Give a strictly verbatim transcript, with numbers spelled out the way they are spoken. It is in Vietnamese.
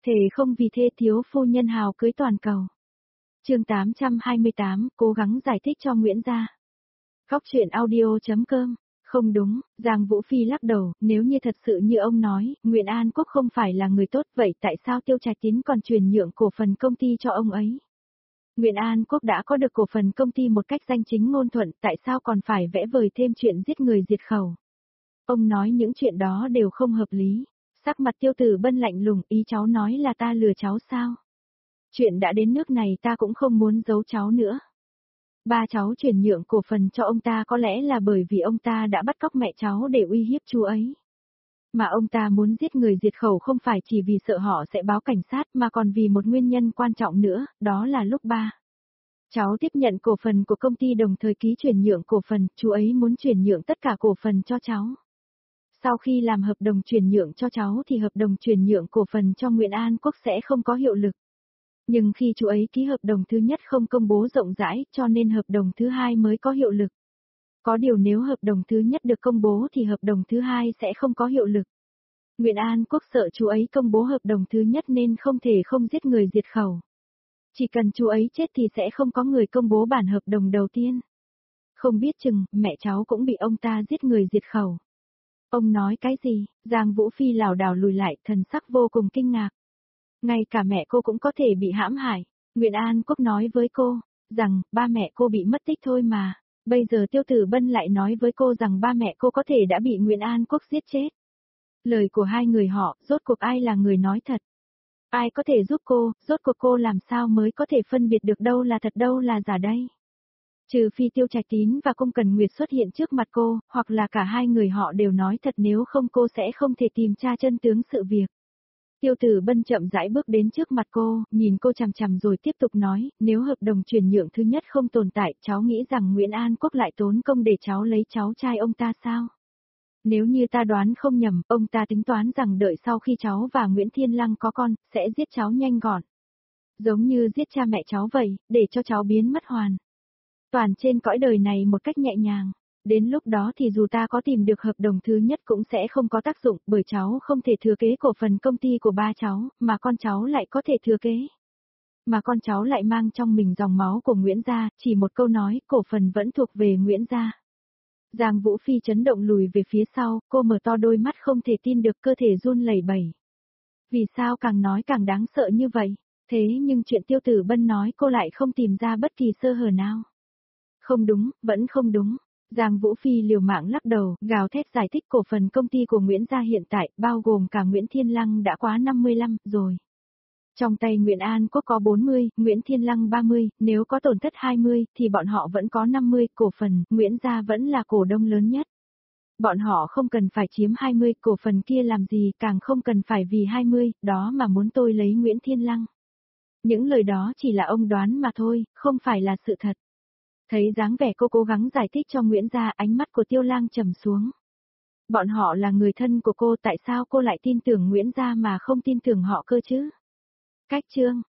Thề không vì thê thiếu phu nhân hào cưới toàn cầu. Chương tám trăm hai mươi tám, cố gắng giải thích cho Nguyễn gia. Góc truyện audio.com. Không đúng, Giang Vũ Phi lắc đầu, nếu như thật sự như ông nói, Nguyễn An Quốc không phải là người tốt, vậy tại sao Tiêu Trạch Tín còn chuyển nhượng cổ phần công ty cho ông ấy? Nguyễn An Quốc đã có được cổ phần công ty một cách danh chính ngôn thuận, tại sao còn phải vẽ vời thêm chuyện giết người diệt khẩu? Ông nói những chuyện đó đều không hợp lý. Sắc mặt Tiêu Tử Bân lạnh lùng, ý cháu nói là ta lừa cháu sao? Chuyện đã đến nước này ta cũng không muốn giấu cháu nữa. Ba cháu chuyển nhượng cổ phần cho ông ta có lẽ là bởi vì ông ta đã bắt cóc mẹ cháu để uy hiếp chú ấy. Mà ông ta muốn giết người diệt khẩu không phải chỉ vì sợ họ sẽ báo cảnh sát mà còn vì một nguyên nhân quan trọng nữa, đó là lúc ba cháu tiếp nhận cổ phần của công ty đồng thời ký chuyển nhượng cổ phần, chú ấy muốn chuyển nhượng tất cả cổ phần cho cháu. Sau khi làm hợp đồng chuyển nhượng cho cháu thì hợp đồng chuyển nhượng cổ phần cho Nguyễn An Quốc sẽ không có hiệu lực. Nhưng khi chú ấy ký hợp đồng thứ nhất không công bố rộng rãi cho nên hợp đồng thứ hai mới có hiệu lực. Có điều nếu hợp đồng thứ nhất được công bố thì hợp đồng thứ hai sẽ không có hiệu lực. Nguyễn An Quốc sợ chú ấy công bố hợp đồng thứ nhất nên không thể không giết người diệt khẩu. Chỉ cần chú ấy chết thì sẽ không có người công bố bản hợp đồng đầu tiên. Không biết chừng, mẹ cháu cũng bị ông ta giết người diệt khẩu. Ông nói cái gì? Giang Vũ Phi lảo đảo lùi lại, thần sắc vô cùng kinh ngạc. Ngay cả mẹ cô cũng có thể bị hãm hại. Nguyễn An Quốc nói với cô, rằng, ba mẹ cô bị mất tích thôi mà. Bây giờ Tiêu Tử Bân lại nói với cô rằng ba mẹ cô có thể đã bị Nguyễn An Quốc giết chết. Lời của hai người họ, rốt cuộc ai là người nói thật? Ai có thể giúp cô, rốt cuộc cô làm sao mới có thể phân biệt được đâu là thật đâu là giả đây? Trừ phi Tiêu Trạch Tín và Cung Cần Nguyệt xuất hiện trước mặt cô, hoặc là cả hai người họ đều nói thật, nếu không cô sẽ không thể tìm tra chân tướng sự việc. Tiêu Tử Bân chậm rãi bước đến trước mặt cô, nhìn cô chằm chằm rồi tiếp tục nói, nếu hợp đồng chuyển nhượng thứ nhất không tồn tại, cháu nghĩ rằng Nguyễn An Quốc lại tốn công để cháu lấy cháu trai ông ta sao? Nếu như ta đoán không nhầm, ông ta tính toán rằng đợi sau khi cháu và Nguyễn Thiên Lăng có con, sẽ giết cháu nhanh gọn. Giống như giết cha mẹ cháu vậy, để cho cháu biến mất hoàn toàn trên cõi đời này một cách nhẹ nhàng. Đến lúc đó thì dù ta có tìm được hợp đồng thứ nhất cũng sẽ không có tác dụng, bởi cháu không thể thừa kế cổ phần công ty của ba cháu, mà con cháu lại có thể thừa kế. Mà con cháu lại mang trong mình dòng máu của Nguyễn gia, chỉ một câu nói, cổ phần vẫn thuộc về Nguyễn gia. Giang Vũ Phi chấn động lùi về phía sau, cô mở to đôi mắt không thể tin được, cơ thể run lẩy bẩy. Vì sao càng nói càng đáng sợ như vậy? Thế nhưng chuyện Tiêu Tử Bân nói cô lại không tìm ra bất kỳ sơ hở nào. Không đúng, vẫn không đúng. Giang Vũ Phi liều mạng lắc đầu, gào thét giải thích cổ phần công ty của Nguyễn gia hiện tại, bao gồm cả Nguyễn Thiên Lăng đã quá năm mươi lăm rồi. Trong tay Nguyễn An Quốc có bốn mươi, Nguyễn Thiên Lăng ba mươi, nếu có tổn thất hai mươi, thì bọn họ vẫn có năm mươi, cổ phần, Nguyễn gia vẫn là cổ đông lớn nhất. Bọn họ không cần phải chiếm hai mươi, cổ phần kia làm gì, càng không cần phải vì hai mươi, đó mà muốn tôi lấy Nguyễn Thiên Lăng. Những lời đó chỉ là ông đoán mà thôi, không phải là sự thật. Thấy dáng vẻ cô cố gắng giải thích cho Nguyễn gia, ánh mắt của Tiêu Lang trầm xuống. Bọn họ là người thân của cô, tại sao cô lại tin tưởng Nguyễn gia mà không tin tưởng họ cơ chứ? Cách chương